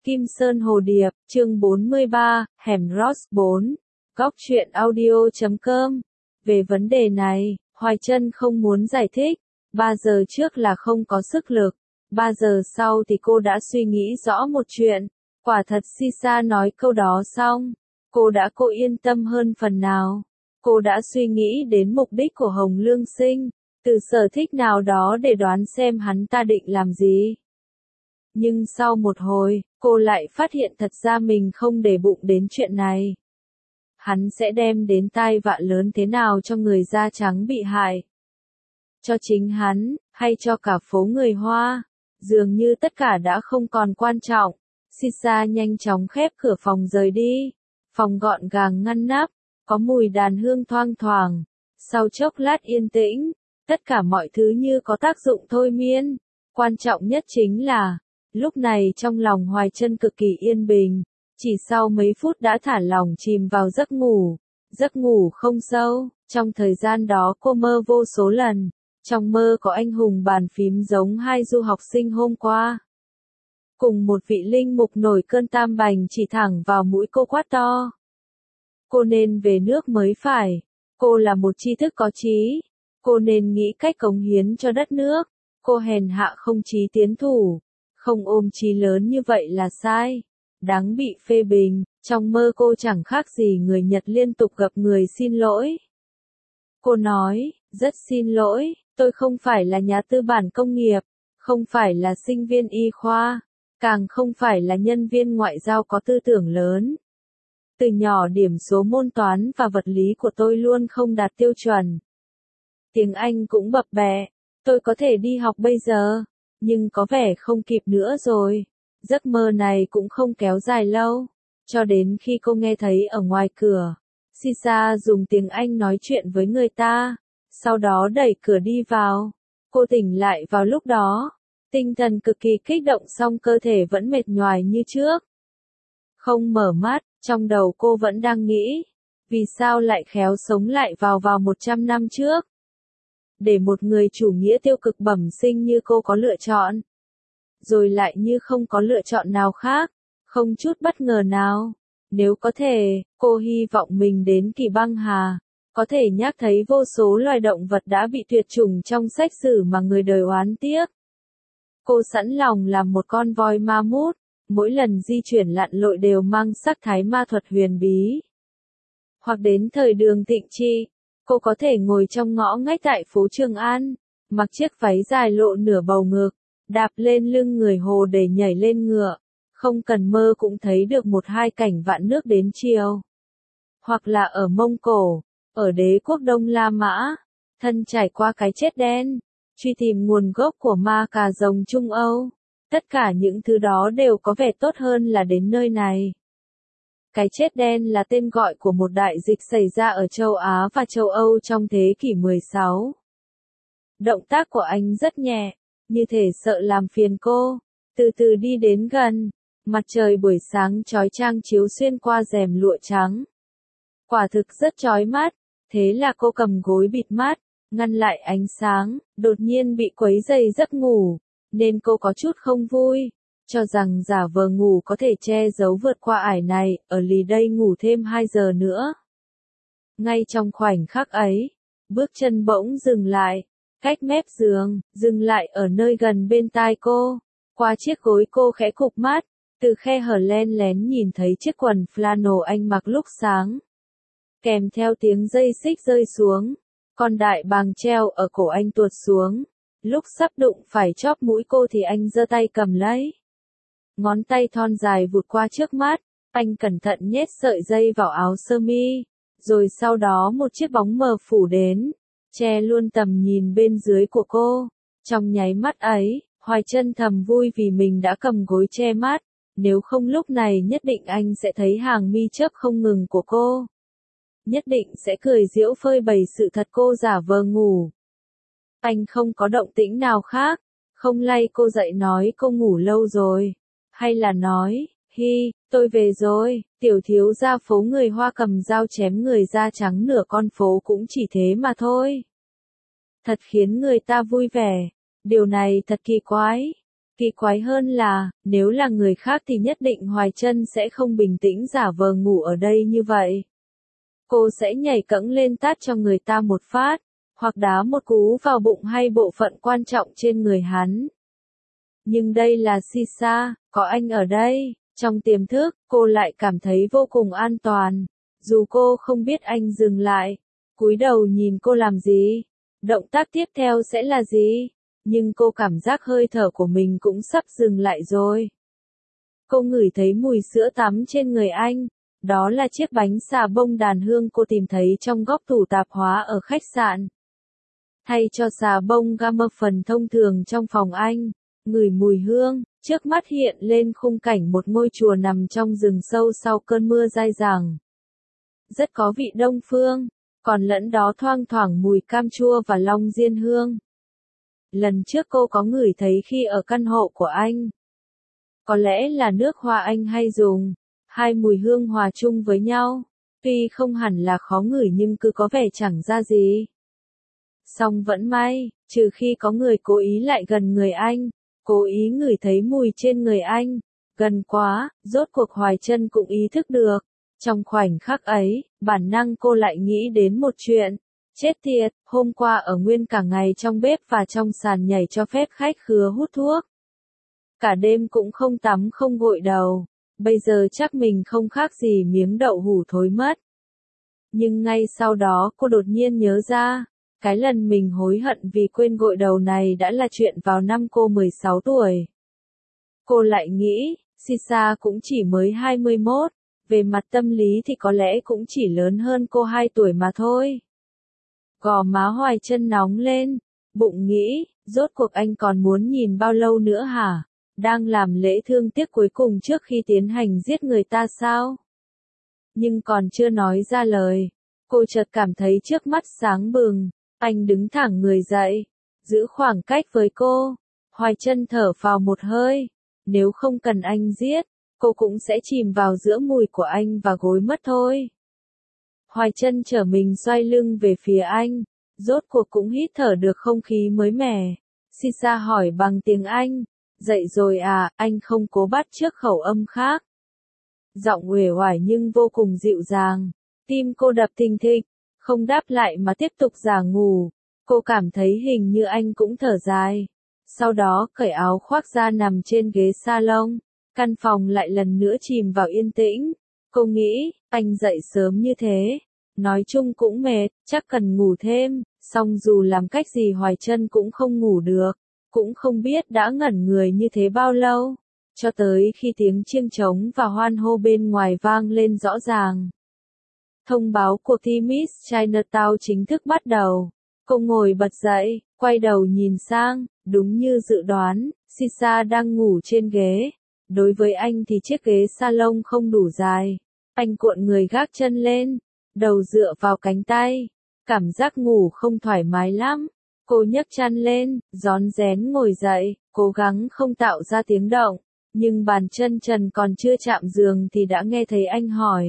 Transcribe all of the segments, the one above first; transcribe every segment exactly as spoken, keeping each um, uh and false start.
Kim Sơn Hồ Điệp, chương bốn mươi ba, Hẻm Ross bốn, góc truyện audio chấm com. Về vấn đề này, Hoài Trân không muốn giải thích. Ba giờ trước là không có sức lực. Ba giờ sau thì cô đã suy nghĩ rõ một chuyện. Quả thật Sisa nói câu đó xong, cô đã cô yên tâm hơn phần nào. Cô đã suy nghĩ đến mục đích của Hồng Lương Sinh, từ sở thích nào đó để đoán xem hắn ta định làm gì. Nhưng sau một hồi, cô lại phát hiện thật ra mình không để bụng đến chuyện này. Hắn sẽ đem đến tai vạ lớn thế nào cho người da trắng bị hại? Cho chính hắn, hay cho cả phố người Hoa? Dường như tất cả đã không còn quan trọng. Sisa nhanh chóng khép cửa phòng rời đi. Phòng gọn gàng ngăn nắp, có mùi đàn hương thoang thoảng. Sau chốc lát yên tĩnh, tất cả mọi thứ như có tác dụng thôi miên. Quan trọng nhất chính là, lúc này trong lòng Hoài Trân cực kỳ yên bình, chỉ sau mấy phút đã thả lỏng chìm vào giấc ngủ, giấc ngủ không sâu, trong thời gian đó cô mơ vô số lần, trong mơ có anh hùng bàn phím giống hai du học sinh hôm qua. Cùng một vị linh mục nổi cơn tam bành chỉ thẳng vào mũi cô quát to. Cô nên về nước mới phải, cô là một tri thức có trí, cô nên nghĩ cách cống hiến cho đất nước, cô hèn hạ không chí tiến thủ. Không ôm chí lớn như vậy là sai, đáng bị phê bình. Trong mơ cô chẳng khác gì người Nhật liên tục gặp người xin lỗi. Cô nói, rất xin lỗi, tôi không phải là nhà tư bản công nghiệp, không phải là sinh viên y khoa, càng không phải là nhân viên ngoại giao có tư tưởng lớn. Từ nhỏ điểm số môn toán và vật lý của tôi luôn không đạt tiêu chuẩn. Tiếng Anh cũng bập bẹ, tôi có thể đi học bây giờ. Nhưng có vẻ không kịp nữa rồi. Giấc mơ này cũng không kéo dài lâu. Cho đến khi cô nghe thấy ở ngoài cửa, Sisa dùng tiếng Anh nói chuyện với người ta. Sau đó đẩy cửa đi vào. Cô tỉnh lại vào lúc đó. Tinh thần cực kỳ kích động song cơ thể vẫn mệt nhoài như trước. Không mở mắt, trong đầu cô vẫn đang nghĩ. Vì sao lại khéo sống lại vào vào một trăm năm trước? Để một người chủ nghĩa tiêu cực bẩm sinh như cô có lựa chọn. Rồi lại như không có lựa chọn nào khác, không chút bất ngờ nào. Nếu có thể, cô hy vọng mình đến Kỳ Băng Hà, có thể nhắc thấy vô số loài động vật đã bị tuyệt chủng trong sách sử mà người đời oán tiếc. Cô sẵn lòng làm một con voi ma mút, mỗi lần di chuyển lặn lội đều mang sắc thái ma thuật huyền bí. Hoặc đến thời Đường Thịnh Trị, cô có thể ngồi trong ngõ ngách tại phố Trường An, mặc chiếc váy dài lộ nửa bầu ngực, đạp lên lưng người Hồ để nhảy lên ngựa, không cần mơ cũng thấy được một hai cảnh vạn nước đến chiều. Hoặc là ở Mông Cổ, ở đế quốc Đông La Mã, thân trải qua cái chết đen, truy tìm nguồn gốc của ma cà rồng Trung Âu. Tất cả những thứ đó đều có vẻ tốt hơn là đến nơi này. Cái chết đen là tên gọi của một đại dịch xảy ra ở châu Á và châu Âu trong thế kỷ mười sáu. Động tác của anh rất nhẹ, như thể sợ làm phiền cô, từ từ đi đến gần, mặt trời buổi sáng chói chang chiếu xuyên qua rèm lụa trắng. Quả thực rất chói mắt, thế là cô cầm gối bịt mắt, ngăn lại ánh sáng, đột nhiên bị quấy rầy giấc ngủ, nên cô có chút không vui. Cho rằng giả vờ ngủ có thể che giấu vượt qua ải này, ở lì đây ngủ thêm hai giờ nữa. Ngay trong khoảnh khắc ấy, bước chân bỗng dừng lại, cách mép giường, dừng lại ở nơi gần bên tai cô. Qua chiếc gối cô khẽ cụp mắt, từ khe hở len lén nhìn thấy chiếc quần flannel anh mặc lúc sáng. Kèm theo tiếng dây xích rơi xuống, con đại bàng treo ở cổ anh tuột xuống. Lúc sắp đụng phải chóp mũi cô thì anh giơ tay cầm lấy. Ngón tay thon dài vụt qua trước mắt, anh cẩn thận nhét sợi dây vào áo sơ mi, rồi sau đó một chiếc bóng mờ phủ đến, che luôn tầm nhìn bên dưới của cô. Trong nháy mắt ấy, Hoài Trân thầm vui vì mình đã cầm gối che mắt, nếu không lúc này nhất định anh sẽ thấy hàng mi chớp không ngừng của cô. Nhất định sẽ cười giễu phơi bày sự thật cô giả vờ ngủ. Anh không có động tĩnh nào khác, không lay cô dậy nói cô ngủ lâu rồi. Hay là nói, hi, tôi về rồi, tiểu thiếu gia phố người Hoa cầm dao chém người da trắng nửa con phố cũng chỉ thế mà thôi. Thật khiến người ta vui vẻ, điều này thật kỳ quái. Kỳ quái hơn là, nếu là người khác thì nhất định Hoài Trân sẽ không bình tĩnh giả vờ ngủ ở đây như vậy. Cô sẽ nhảy cẫng lên tát cho người ta một phát, hoặc đá một cú vào bụng hay bộ phận quan trọng trên người hắn. Nhưng đây là Sisa, có anh ở đây, trong tiềm thức, cô lại cảm thấy vô cùng an toàn. Dù cô không biết anh dừng lại, cúi đầu nhìn cô làm gì, động tác tiếp theo sẽ là gì, nhưng cô cảm giác hơi thở của mình cũng sắp dừng lại rồi. Cô ngửi thấy mùi sữa tắm trên người anh, đó là chiếc bánh xà bông đàn hương cô tìm thấy trong góc tủ tạp hóa ở khách sạn. Thay cho xà bông Gamer phần thông thường trong phòng anh, ngửi mùi hương, trước mắt hiện lên khung cảnh một ngôi chùa nằm trong rừng sâu sau cơn mưa dai dẳng. Rất có vị Đông phương, còn lẫn đó thoang thoảng mùi cam chua và long diên hương. Lần trước cô có ngửi thấy khi ở căn hộ của anh. Có lẽ là nước hoa anh hay dùng, hai mùi hương hòa chung với nhau, tuy không hẳn là khó ngửi nhưng cứ có vẻ chẳng ra gì. Song vẫn may, trừ khi có người cố ý lại gần người anh, cố ý ngửi thấy mùi trên người anh, gần quá, rốt cuộc Hoài Trân cũng ý thức được. Trong khoảnh khắc ấy, bản năng cô lại nghĩ đến một chuyện. Chết tiệt, hôm qua ở nguyên cả ngày trong bếp và trong sàn nhảy cho phép khách khứa hút thuốc. Cả đêm cũng không tắm không gội đầu, bây giờ chắc mình không khác gì miếng đậu hũ thối mất. Nhưng ngay sau đó cô đột nhiên nhớ ra, cái lần mình hối hận vì quên gội đầu này đã là chuyện vào năm cô mười sáu tuổi. Cô lại nghĩ, Sisa cũng chỉ mới hai mươi mốt, về mặt tâm lý thì có lẽ cũng chỉ lớn hơn cô hai tuổi mà thôi. Gò má Hoài Trân nóng lên, bụng nghĩ, rốt cuộc anh còn muốn nhìn bao lâu nữa hả? Đang làm lễ thương tiếc cuối cùng trước khi tiến hành giết người ta sao? Nhưng còn chưa nói ra lời, cô chợt cảm thấy trước mắt sáng bừng, anh đứng thẳng người dậy, giữ khoảng cách với cô. Hoài Trân thở phào một hơi, nếu không cần anh giết, cô cũng sẽ chìm vào giữa mùi của anh và gối mất thôi. Hoài Trân trở mình xoay lưng về phía anh, rốt cuộc cũng hít thở được không khí mới mẻ. Sisa hỏi bằng tiếng Anh, dậy rồi à, anh không cố bắt chước khẩu âm khác. Giọng uể oải nhưng vô cùng dịu dàng, tim cô đập thình thịch, không đáp lại mà tiếp tục giả ngủ. Cô cảm thấy hình như anh cũng thở dài. Sau đó cởi áo khoác ra nằm trên ghế salon, căn phòng lại lần nữa chìm vào yên tĩnh. Cô nghĩ, anh dậy sớm như thế, nói chung cũng mệt, chắc cần ngủ thêm, song dù làm cách gì Hoài Trân cũng không ngủ được, cũng không biết đã ngẩn người như thế bao lâu, cho tới khi tiếng chiêng trống và hoan hô bên ngoài vang lên rõ ràng. Thông báo cuộc thi Miss Chinatown chính thức bắt đầu. Cô ngồi bật dậy, quay đầu nhìn sang, đúng như dự đoán, Sisa đang ngủ trên ghế. Đối với anh thì chiếc ghế salon không đủ dài. Anh cuộn người gác chân lên, đầu dựa vào cánh tay. Cảm giác ngủ không thoải mái lắm. Cô nhấc chăn lên, rón rén ngồi dậy, cố gắng không tạo ra tiếng động. Nhưng bàn chân trần còn chưa chạm giường thì đã nghe thấy anh hỏi.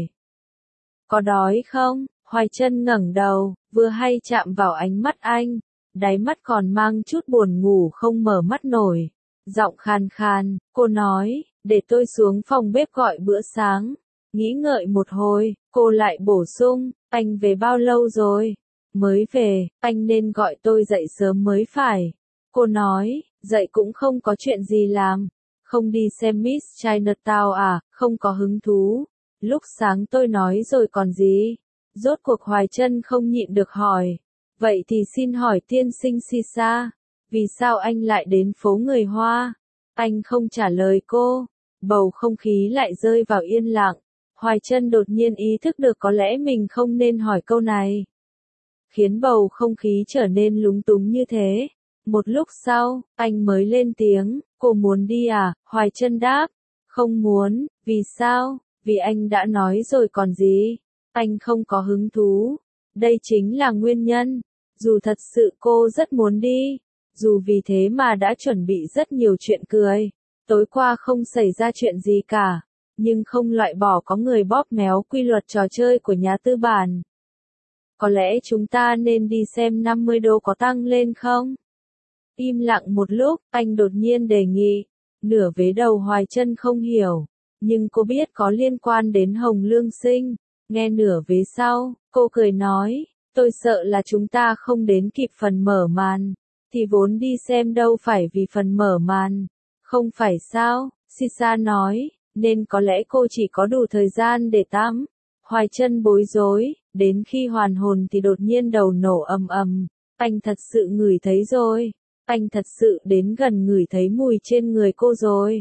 Có đói không? Hoài Trân ngẩng đầu, vừa hay chạm vào ánh mắt anh. Đáy mắt còn mang chút buồn ngủ không mở mắt nổi. Giọng khàn khàn, cô nói, để tôi xuống phòng bếp gọi bữa sáng. Nghĩ ngợi một hồi, cô lại bổ sung, anh về bao lâu rồi? Mới về, anh nên gọi tôi dậy sớm mới phải. Cô nói, dậy cũng không có chuyện gì làm. Không đi xem Miss Chinatown à, không có hứng thú. Lúc sáng tôi nói rồi còn gì? Rốt cuộc Hoài Trân không nhịn được hỏi. Vậy thì xin hỏi tiên sinh Sisa, vì sao anh lại đến phố người Hoa? Anh không trả lời cô. Bầu không khí lại rơi vào yên lặng. Hoài Trân đột nhiên ý thức được có lẽ mình không nên hỏi câu này. Khiến bầu không khí trở nên lúng túng như thế. Một lúc sau, anh mới lên tiếng, cô muốn đi à? Hoài Trân đáp, không muốn, vì sao? Vì anh đã nói rồi còn gì? Anh không có hứng thú. Đây chính là nguyên nhân. Dù thật sự cô rất muốn đi, dù vì thế mà đã chuẩn bị rất nhiều chuyện cười. Tối qua không xảy ra chuyện gì cả, nhưng không loại bỏ có người bóp méo quy luật trò chơi của nhà tư bản. Có lẽ chúng ta nên đi xem năm mươi đô có tăng lên không? Im lặng một lúc, anh đột nhiên đề nghị, Nửa vế đầu Hoài Chân không hiểu, nhưng cô biết có liên quan đến Hồng Lương Sinh. Nghe nửa vế sau, cô cười nói, tôi sợ là chúng ta không đến kịp phần mở màn, thì vốn đi xem đâu phải vì phần mở màn, không phải sao, Sisa nói, nên có lẽ cô chỉ có đủ thời gian để tắm. Hoài Chân bối rối, đến khi hoàn hồn thì đột nhiên đầu nổ ầm ầm, anh thật sự ngửi thấy rồi, anh thật sự đến gần ngửi thấy mùi trên người cô rồi.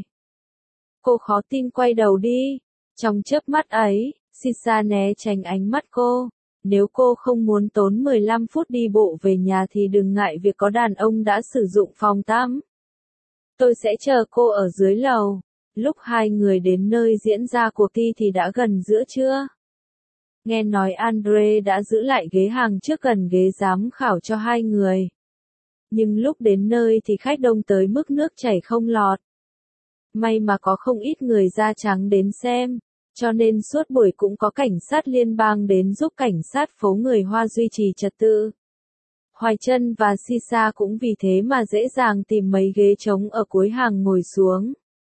Cô khó tin quay đầu đi, trong chớp mắt ấy, Sisa né tránh ánh mắt cô. Nếu cô không muốn tốn mười lăm phút đi bộ về nhà thì đừng ngại việc có đàn ông đã sử dụng phòng tắm. Tôi sẽ chờ cô ở dưới lầu. Lúc hai người đến nơi diễn ra cuộc thi thì đã gần giữa trưa. Nghe nói Andre đã giữ lại ghế hàng trước gần ghế giám khảo cho hai người. Nhưng lúc đến nơi thì khách đông tới mức nước chảy không lọt. May mà có không ít người da trắng đến xem, cho nên suốt buổi cũng có cảnh sát liên bang đến giúp cảnh sát phố người Hoa duy trì trật tự. Hoài Chân và Sisa cũng vì thế mà dễ dàng tìm mấy ghế trống ở cuối hàng ngồi xuống.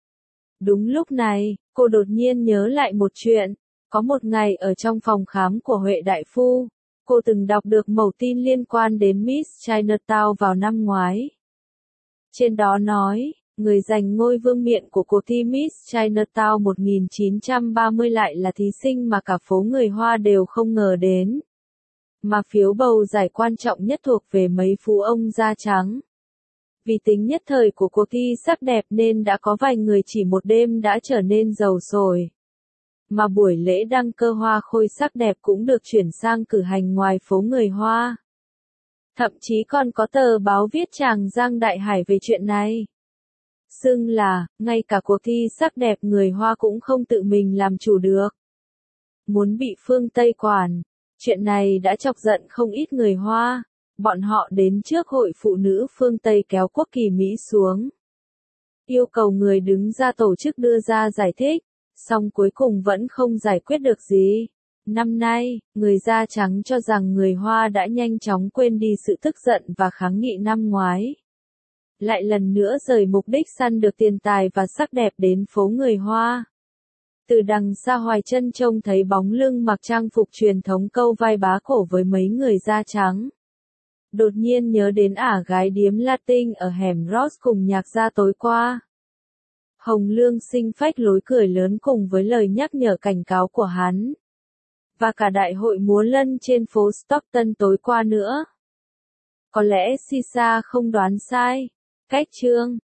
Đúng lúc này, cô đột nhiên nhớ lại một chuyện. Có một ngày ở trong phòng khám của Huệ Đại Phu, cô từng đọc được mẩu tin liên quan đến Miss Chinatown vào năm ngoái. Trên đó nói, người giành ngôi vương miện của cuộc thi Miss Chinatown một nghìn chín trăm ba mươi lại là thí sinh mà cả phố người Hoa đều không ngờ đến. Mà phiếu bầu giải quan trọng nhất thuộc về mấy phú ông da trắng. Vì tính nhất thời của cuộc thi sắc đẹp nên đã có vài người chỉ một đêm đã trở nên giàu sổi. Mà buổi lễ đăng cơ hoa khôi sắc đẹp cũng được chuyển sang cử hành ngoài phố người Hoa. Thậm chí còn có tờ báo viết tràng Giang Đại Hải về chuyện này. Xưng là, ngay cả cuộc thi sắc đẹp người Hoa cũng không tự mình làm chủ được. Muốn bị phương Tây quản. Chuyện này đã chọc giận không ít người Hoa. Bọn họ đến trước hội phụ nữ phương Tây kéo quốc kỳ Mỹ xuống. Yêu cầu người đứng ra tổ chức đưa ra giải thích. Song cuối cùng vẫn không giải quyết được gì. Năm nay, người da trắng cho rằng người Hoa đã nhanh chóng quên đi sự tức giận và kháng nghị năm ngoái. Lại lần nữa rời mục đích săn được tiền tài và sắc đẹp đến phố người Hoa. Từ đằng xa Hoài Chân trông thấy bóng lưng mặc trang phục truyền thống câu vai bá cổ với mấy người da trắng. Đột nhiên nhớ đến ả gái điếm Latin ở hẻm Ross cùng nhạc gia tối qua. Hồng Lương Sinh phách lối cười lớn cùng với lời nhắc nhở cảnh cáo của hắn. Và cả đại hội múa lân trên phố Stockton tối qua nữa. Có lẽ Sisa không đoán sai. Cách chương